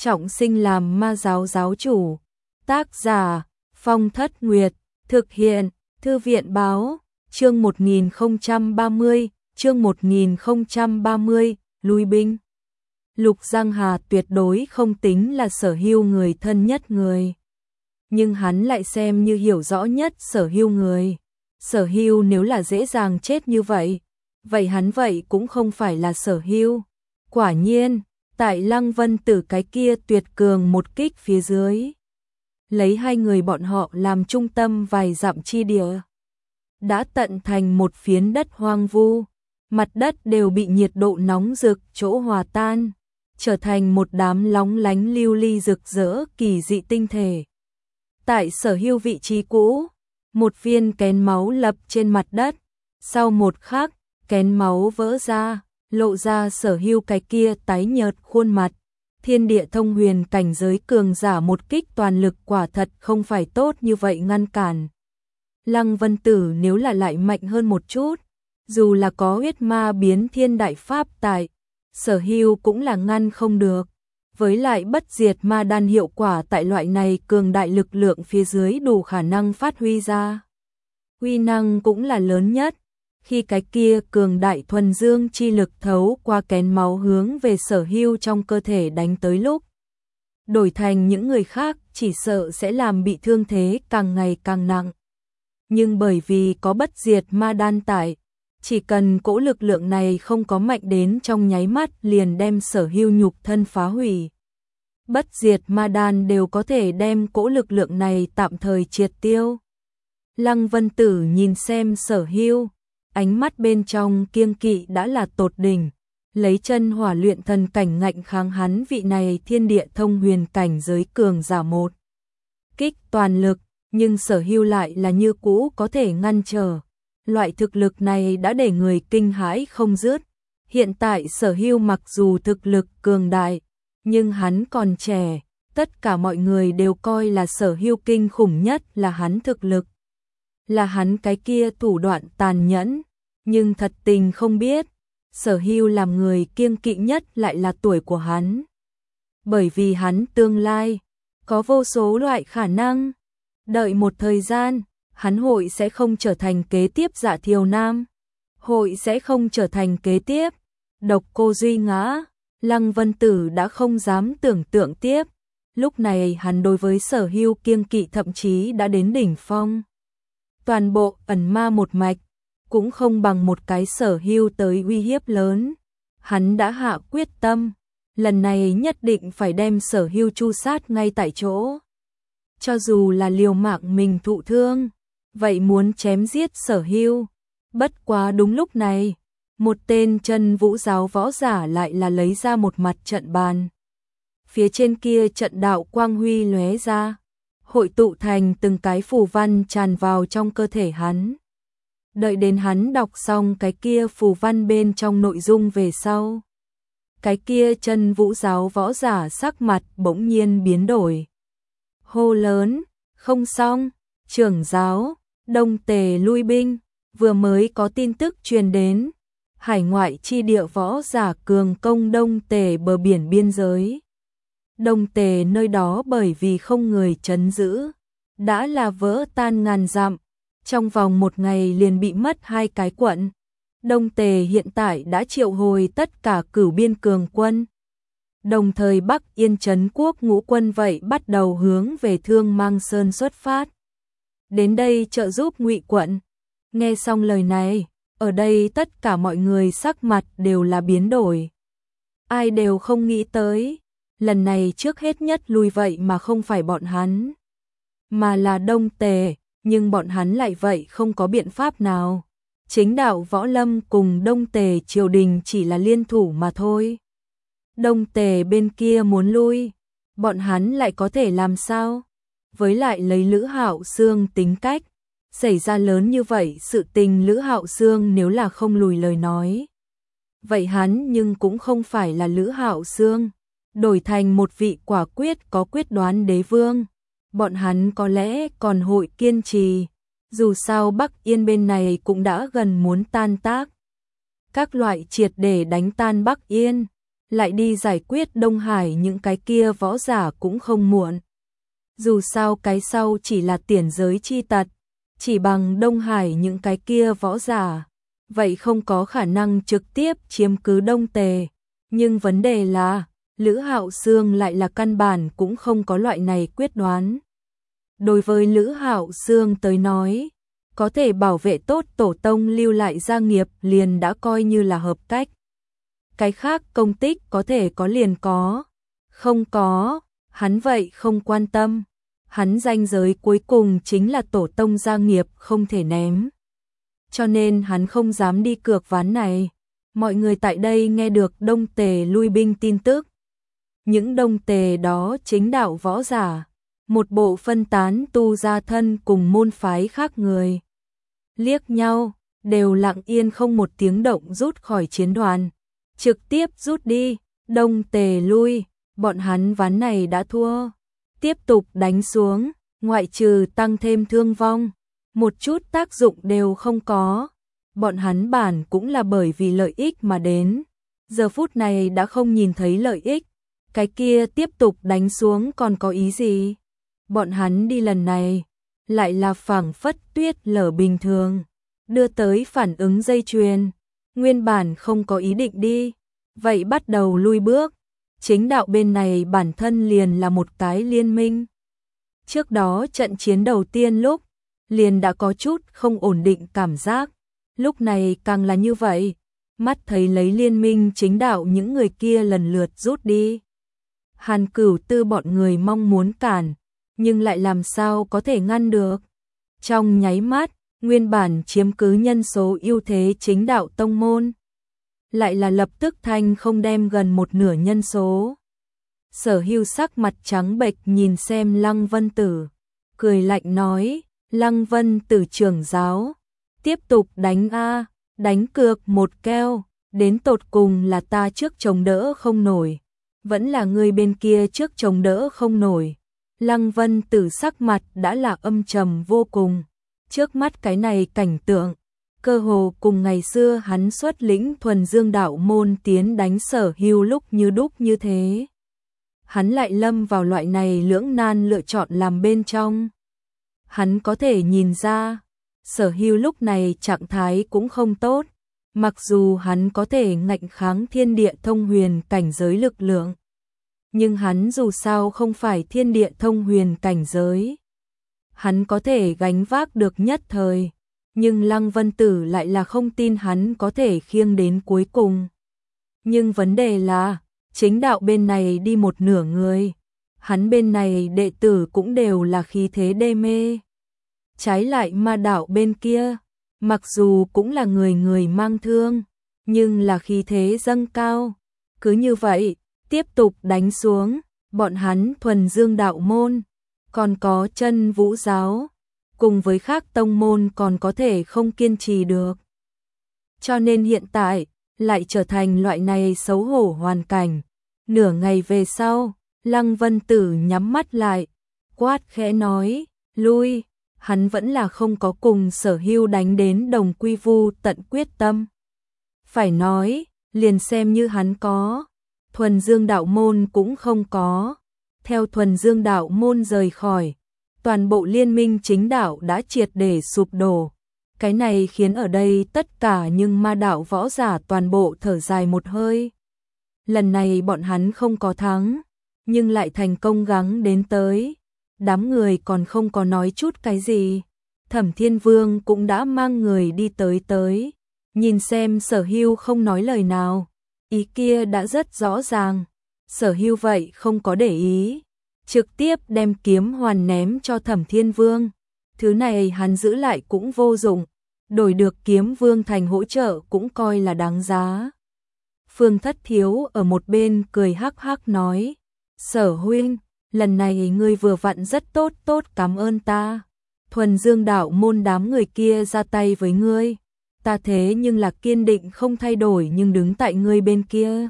trọng sinh làm ma giáo giáo chủ. Tác giả Phong Thất Nguyệt, thực hiện Thư viện báo, chương 1030, lui binh. Lục Giang Hà tuyệt đối không tính là Sở Hưu người thân nhất người, nhưng hắn lại xem như hiểu rõ nhất Sở Hưu người. Sở Hưu nếu là dễ dàng chết như vậy, vậy hắn vậy cũng không phải là Sở Hưu. Quả nhiên, tại Lăng Vân Tử cái kia tuyệt cường một kích phía dưới, lấy hai người bọn họ làm trung tâm vài dặm chi địa, đã tận thành một phiến đất hoang vu, mặt đất đều bị nhiệt độ nóng rực chỗ hòa tan, trở thành một đám lóng lánh lưu ly rực rỡ kỳ dị tinh thể. Tại Sở Hưu vị trí cũ, một viên kén máu lập trên mặt đất, sau một khắc, kén máu vỡ ra, lộ ra Sở Hưu cái kia tái nhợt khuôn mặt. Thiên địa thông huyền cảnh giới cường giả một kích toàn lực quả thật không phải tốt như vậy ngăn cản. Lăng Vân Tử nếu là lại mạnh hơn một chút, dù là có huyết ma biến thiên đại pháp tại, Sở Hưu cũng là ngăn không được. Với lại bất diệt ma đan hiệu quả tại loại này cường đại lực lượng phía dưới đủ khả năng phát huy ra. Uy năng cũng là lớn nhất. Khi cái kia cường đại thuần dương chi lực thấu qua kén máu hướng về Sở Hưu trong cơ thể đánh tới lúc, đổi thành những người khác chỉ sợ sẽ làm bị thương thế càng ngày càng nặng. Nhưng bởi vì có bất diệt ma đan tại, chỉ cần cỗ lực lượng này không có mạnh đến trong nháy mắt liền đem Sở Hưu nhục thân phá hủy. Bất diệt ma đan đều có thể đem cỗ lực lượng này tạm thời triệt tiêu. Lăng Vân Tử nhìn xem Sở Hưu, ánh mắt bên trong kiêng kỵ đã là tột đỉnh, lấy chân hỏa luyện thần cảnh ngạnh kháng hắn vị này thiên địa thông huyền cảnh giới cường giả một kích toàn lực, nhưng Sở Hưu lại là như cũ có thể ngăn trở. Loại thực lực này đã để người kinh hãi không dứt. Hiện tại Sở Hưu mặc dù thực lực cường đại, nhưng hắn còn trẻ, tất cả mọi người đều coi là Sở Hưu kinh khủng nhất là hắn thực lực, là hắn cái kia thủ đoạn tàn nhẫn, nhưng thật tình không biết, Sở Hưu làm người kiêng kỵ nhất lại là tuổi của hắn. Bởi vì hắn tương lai có vô số loại khả năng, đợi một thời gian, hắn hội sẽ không trở thành kế tiếp Dạ Thiều Nam, hội sẽ không trở thành kế tiếp Độc Cô Duy Ngã. Lăng Vân Tử đã không dám tưởng tượng tiếp, lúc này hắn đối với Sở Hưu kiêng kỵ thậm chí đã đến đỉnh phong. Toàn bộ ẩn ma một mạch, cũng không bằng một cái Sở Hưu tới uy hiếp lớn. Hắn đã hạ quyết tâm, lần này nhất định phải đem Sở Hưu tru sát ngay tại chỗ. Cho dù là liều mạng mình thụ thương, vậy muốn chém giết Sở Hưu. Bất quá đúng lúc này, một tên chân vũ giáo võ giả lại là lấy ra một mặt trận bàn. Phía trên kia trận đạo quang huy lóe ra, hội tụ thành từng cái phù văn tràn vào trong cơ thể hắn. Đợi đến hắn đọc xong cái kia phù văn bên trong nội dung về sau, cái kia chân vũ giáo võ giả sắc mặt bỗng nhiên biến đổi. Hô lớn, không xong, trưởng giáo, Đông Tề lui binh, vừa mới có tin tức truyền đến. Hải ngoại chi địa võ giả cường công Đông Tề bờ biển biên giới. Đông Tề nơi đó bởi vì không người trấn giữ, đã là vỡ tan ngàn dặm, trong vòng một ngày liền bị mất 2 cái quận. Đông Tề hiện tại đã triệu hồi tất cả cửu biên cường quân. Đồng thời Bắc Yên Trấn Quốc ngũ quân vậy bắt đầu hướng về Thương Mang Sơn xuất phát. Đến đây trợ giúp Ngụy quận. Nghe xong lời này, ở đây tất cả mọi người sắc mặt đều là biến đổi. Ai đều không nghĩ tới, lần này trước hết nhất lui vậy mà không phải bọn hắn, mà là Đông Tề, nhưng bọn hắn lại vậy không có biện pháp nào. Chính đạo võ lâm cùng Đông Tề triều đình chỉ là liên thủ mà thôi. Đông Tề bên kia muốn lui, bọn hắn lại có thể làm sao? Với lại lấy Lữ Hạo Xương tính cách, xảy ra lớn như vậy sự tình Lữ Hạo Xương nếu là không lùi lời nói, vậy hắn nhưng cũng không phải là Lữ Hạo Xương, đổi thành một vị quả quyết có quyết đoán đế vương, bọn hắn có lẽ còn hội kiên trì, dù sao Bắc Yên bên này cũng đã gần muốn tan tác. Các loại triệt để đánh tan Bắc Yên, lại đi giải quyết Đông Hải những cái kia võ giả cũng không muộn. Dù sao cái sau chỉ là tiền giới chi tật, chỉ bằng Đông Hải những cái kia võ giả, vậy không có khả năng trực tiếp chiếm cứ Đông Tề. Nhưng vấn đề là, Lữ Hạo Xương lại là căn bản cũng không có loại này quyết đoán. Đối với Lữ Hạo Xương tới nói, có thể bảo vệ tốt tổ tông lưu lại gia nghiệp liền đã coi như là hợp cách. Cái khác công tích có thể có liền có, không có, hắn vậy không quan tâm. Hắn ranh giới cuối cùng chính là tổ tông gia nghiệp không thể ném. Cho nên hắn không dám đi cược ván này. Mọi người tại đây nghe được Đông Tề lui binh tin tức. Những Đông Tề đó chính đạo võ giả, một bộ phân tán tu gia thân cùng môn phái khác người. Liếc nhau, đều lặng yên không một tiếng động rút khỏi chiến đoàn. Trực tiếp rút đi, Đông Tề lui, bọn hắn ván này đã thua. Tiếp tục đánh xuống, ngoại trừ tăng thêm thương vong, một chút tác dụng đều không có. Bọn hắn bản cũng là bởi vì lợi ích mà đến. Giờ phút này đã không nhìn thấy lợi ích, cái kia tiếp tục đánh xuống còn có ý gì? Bọn hắn đi lần này, lại là phảng phất tuyết lở bình thường, đưa tới phản ứng dây chuyền. Nguyên bản không có ý định đi, vậy bắt đầu lui bước. Chính đạo bên này bản thân liền là một cái liên minh. Trước đó trận chiến đầu tiên lúc, liền đã có chút không ổn định cảm giác. Lúc này càng là như vậy, mắt thấy lấy liên minh chính đạo những người kia lần lượt rút đi. Hàn Cửu Tư bọn người mong muốn cản, nhưng lại làm sao có thể ngăn được. Trong nháy mắt, nguyên bản chiếm cứ nhân số ưu thế chính đạo tông môn, lại là lập tức thanh không đem gần một nửa nhân số. Sở Hưu sắc mặt trắng bệch nhìn xem Lăng Vân Tử, cười lạnh nói, Lăng Vân Tử trưởng giáo, tiếp tục đánh a, đánh cược một keo, đến tột cùng là ta trước chống đỡ không nổi, vẫn là người bên kia trước chống đỡ không nổi. Lăng Vân Tử sắc mặt đã là âm trầm vô cùng, trước mắt cái này cảnh tượng, cơ hồ cùng ngày xưa hắn xuất lĩnh thuần dương đạo môn tiến đánh Sở Hưu lúc như đúc như thế. Hắn lại lâm vào loại này lưỡng nan lựa chọn làm bên trong. Hắn có thể nhìn ra, Sở Hưu lúc này trạng thái cũng không tốt, mặc dù hắn có thể ngạnh kháng thiên địa thông huyền cảnh giới lực lượng. Nhưng hắn dù sao không phải thiên địa thông huyền cảnh giới. Hắn có thể gánh vác được nhất thời, nhưng Lăng Vân Tử lại là không tin hắn có thể khiêng đến cuối cùng. Nhưng vấn đề là, chính đạo bên này đi một nửa người, hắn bên này đệ tử cũng đều là khí thế đê mê. Trái lại ma đạo bên kia, mặc dù cũng là người người mang thương, nhưng là khí thế dâng cao. Cứ như vậy, tiếp tục đánh xuống, bọn hắn thuần dương đạo môn, còn có chân vũ giáo, cùng với khác tông môn còn có thể không kiên trì được. Cho nên hiện tại, lại trở thành loại này xấu hổ hoàn cảnh. Nửa ngày về sau, Lăng Vân Tử nhắm mắt lại, quát khẽ nói, lui, hắn vẫn là không có cùng Sở Hưu đánh đến đồng quy vu tận quyết tâm. Phải nói, liền xem như hắn có, thuần dương đạo môn cũng không có. Theo thuần dương đạo môn rời khỏi, toàn bộ liên minh chính đạo đã triệt để sụp đổ. Cái này khiến ở đây tất cả những ma đạo võ giả toàn bộ thở dài một hơi. Lần này bọn hắn không có thắng, nhưng lại thành công gắng đến tới. Đám người còn không có nói chút cái gì. Thẩm Thiên Vương cũng đã mang người đi tới. Nhìn xem Sở Hưu không nói lời nào. Ý kia đã rất rõ ràng. Sở Hưu vậy không có để ý, trực tiếp đem kiếm hoàn ném cho Thẩm Thiên Vương. Thứ này hắn giữ lại cũng vô dụng, đổi được kiếm vương thành hỗ trợ cũng coi là đáng giá. Phương Thất Thiếu ở một bên cười hắc hắc nói, Sở huynh, lần này ngươi vừa vặn rất tốt cảm ơn ta. Thuần dương đạo môn đám người kia ra tay với ngươi, ta thế nhưng là kiên định không thay đổi nhưng đứng tại ngươi bên kia.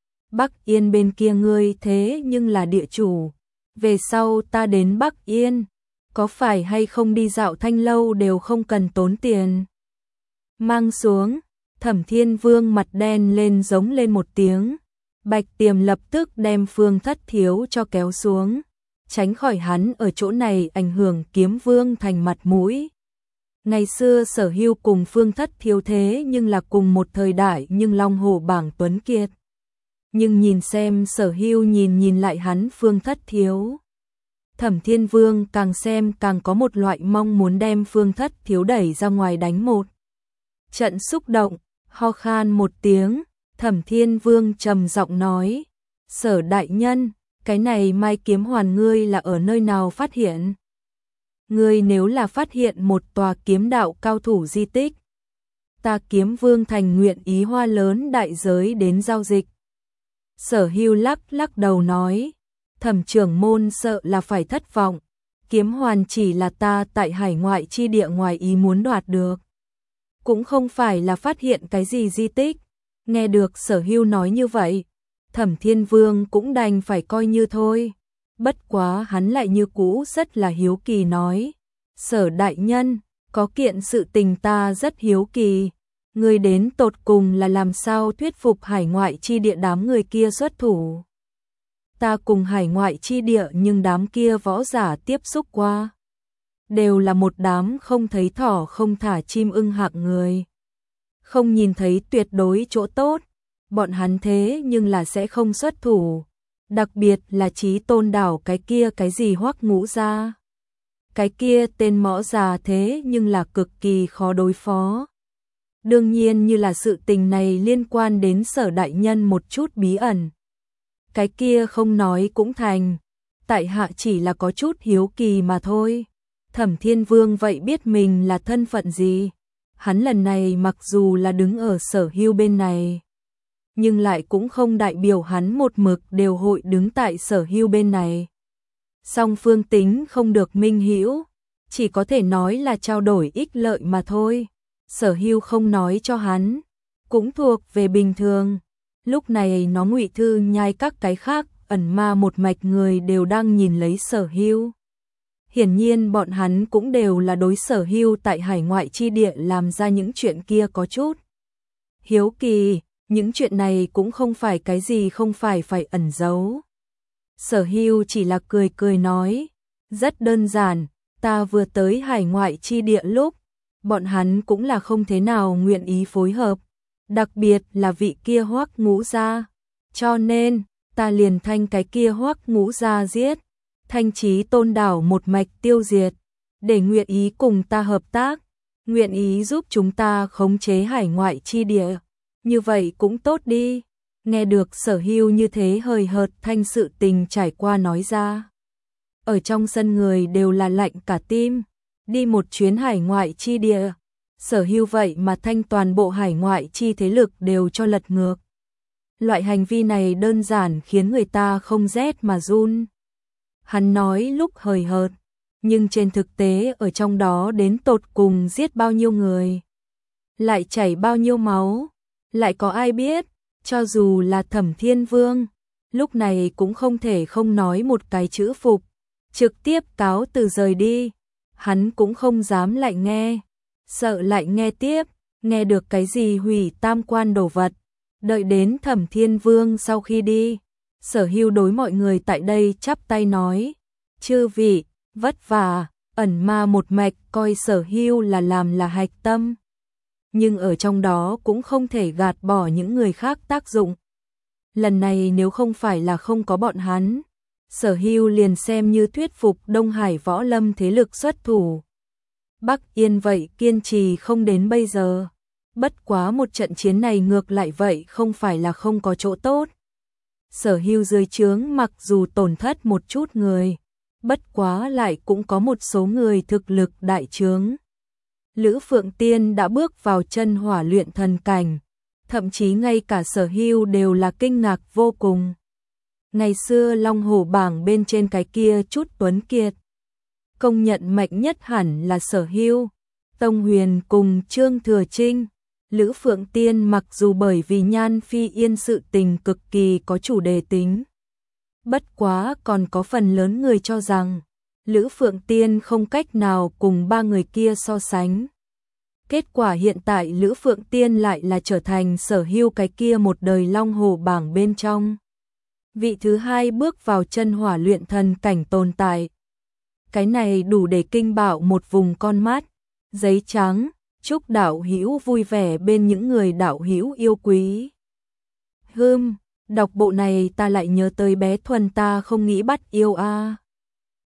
Bắc Yên bên kia ngươi thế nhưng là địa chủ, về sau ta đến Bắc Yên, có phải hay không đi dạo Thanh lâu đều không cần tốn tiền. Mang xuống, Thẩm Thiên Vương mặt đen lên giống lên một tiếng, Bạch Tiềm lập tức đem Phương Thất Thiếu cho kéo xuống, tránh khỏi hắn ở chỗ này ảnh hưởng Kiếm Vương thành mặt mũi. Ngày xưa Sở Hưu cùng Phương Thất Thiếu thế nhưng là cùng một thời đại, nhưng Long Hổ bảng tuấn kiệt. Nhưng nhìn xem Sở Hưu nhìn lại hắn Phương Thất Thiếu. Thẩm Thiên Vương càng xem càng có một loại mong muốn đem Phương Thất Thiếu đẩy ra ngoài đánh một trận xúc động, ho khan một tiếng, Thẩm Thiên Vương trầm giọng nói, Sở đại nhân, cái này Mai Kiếm Hoàn ngươi là ở nơi nào phát hiện? Ngươi nếu là phát hiện một tòa kiếm đạo cao thủ di tích, ta Kiếm Vương thành nguyện ý hoa lớn đại giới đến giao dịch. Sở Hưu lắc đầu nói, Thẩm trưởng môn sợ là phải thất vọng, kiếm hoàn chỉ là ta tại hải ngoại chi địa ngoài ý muốn đoạt được. Cũng không phải là phát hiện cái gì di tích. Nghe được Sở Hưu nói như vậy, Thẩm Thiên Vương cũng đành phải coi như thôi. Bất quá hắn lại như cũ rất là hiếu kỳ nói, Sở đại nhân, có kiện sự tình ta rất hiếu kỳ. Ngươi đến tột cùng là làm sao thuyết phục hải ngoại chi địa đám người kia xuất thủ? Ta cùng hải ngoại chi địa nhưng đám kia võ giả tiếp xúc qua, đều là một đám không thấy thỏ không thả chim ưng hạng người. Không nhìn thấy tuyệt đối chỗ tốt, bọn hắn thế nhưng là sẽ không xuất thủ. Đặc biệt là Chí Tôn đảo cái kia cái gì Hoắc Ngũ gia. Cái kia tên mõ già thế nhưng là cực kỳ khó đối phó. Đương nhiên như là sự tình này liên quan đến Sở đại nhân một chút bí ẩn. Cái kia không nói cũng thành, tại hạ chỉ là có chút hiếu kỳ mà thôi. Thẩm Thiên Vương vậy biết mình là thân phận gì? Hắn lần này mặc dù là đứng ở Sở Hưu bên này, nhưng lại cũng không đại biểu hắn một mực đều hội đứng tại Sở Hưu bên này. Song phương tính không được minh hữu, chỉ có thể nói là trao đổi ích lợi mà thôi. Sở Hưu không nói cho hắn, cũng thuộc về bình thường. Lúc này nó Ngụy Thư Nhai các cái khác ẩn ma một mạch người đều đang nhìn lấy Sở Hưu. Hiển nhiên bọn hắn cũng đều là đối Sở Hưu tại hải ngoại chi địa làm ra những chuyện kia có chút hiếu kỳ, những chuyện này cũng không phải cái gì không phải ẩn giấu. Sở Hưu chỉ là cười nói, rất đơn giản, ta vừa tới hải ngoại chi địa lúc, bọn hắn cũng là không thế nào nguyện ý phối hợp, đặc biệt là vị kia Hoắc Ngũ gia, cho nên ta liền thanh cái kia Hoắc Ngũ gia giết, thanh Chí Tôn đảo một mạch tiêu diệt, để nguyện ý cùng ta hợp tác, nguyện ý giúp chúng ta khống chế hải ngoại chi địa. Như vậy cũng tốt đi. Nghe được Sở Hưu như thế hời hợt thanh sự tình trải qua nói ra, ở trong sân người đều là lạnh cả tim. Đi một chuyến hải ngoại chi địa, Sở Hưu vậy mà thanh toàn bộ hải ngoại chi thế lực đều cho lật ngược. Loại hành vi này đơn giản khiến người ta không rét mà run. Hắn nói lúc hời hợt, nhưng trên thực tế ở trong đó đến tột cùng giết bao nhiêu người, lại chảy bao nhiêu máu, lại có ai biết. Cho dù là Thẩm Thiên Vương, lúc này cũng không thể không nói một cái chữ phục, trực tiếp cáo từ rời đi. Hắn cũng không dám lại nghe, sợ lại nghe tiếp, nghe được cái gì hủy tam quan đồ vật. Đợi đến Thẩm Thiên Vương sau khi đi, Sở Hưu đối mọi người tại đây chắp tay nói, chư vị, vất vả, ẩn ma một mạch coi Sở Hưu là làm là hạch tâm. Nhưng ở trong đó cũng không thể gạt bỏ những người khác tác dụng. Lần này nếu không phải là không có bọn hắn, Sở Hưu liền xem như thuyết phục Đông Hải võ lâm thế lực xuất thủ. Bắc Yên vậy kiên trì không đến bây giờ. Bất quá một trận chiến này ngược lại vậy không phải là không có chỗ tốt. Sở Hưu dưới trướng mặc dù tổn thất một chút người, bất quá lại cũng có một số người thực lực đại trướng. Lữ Phượng Tiên đã bước vào chân hỏa luyện thần cảnh, thậm chí ngay cả Sở Hưu đều là kinh ngạc vô cùng. Ngày xưa Long Hổ bảng bên trên cái kia chút tuấn kiệt, công nhận mạnh nhất hẳn là Sở Hưu, Tông Huyền cùng Trương Thừa Trinh. Lữ Phượng Tiên mặc dù bởi vì Nhan Phi Yên sự tình cực kỳ có chủ đề tính, bất quá còn có phần lớn người cho rằng Lữ Phượng Tiên không cách nào cùng ba người kia so sánh. Kết quả hiện tại Lữ Phượng Tiên lại là trở thành Sở Hưu cái kia một đời long hồ bảng bên trong. Vị thứ hai bước vào chân hỏa luyện thần cảnh tồn tại. Cái này đủ để kinh bạo một vùng con mắt. Giấy trắng, chúc đạo hữu vui vẻ bên những người đạo hữu yêu quý. Đọc bộ này ta lại nhớ tới bé Thuần ta không nghĩ bắt yêu a.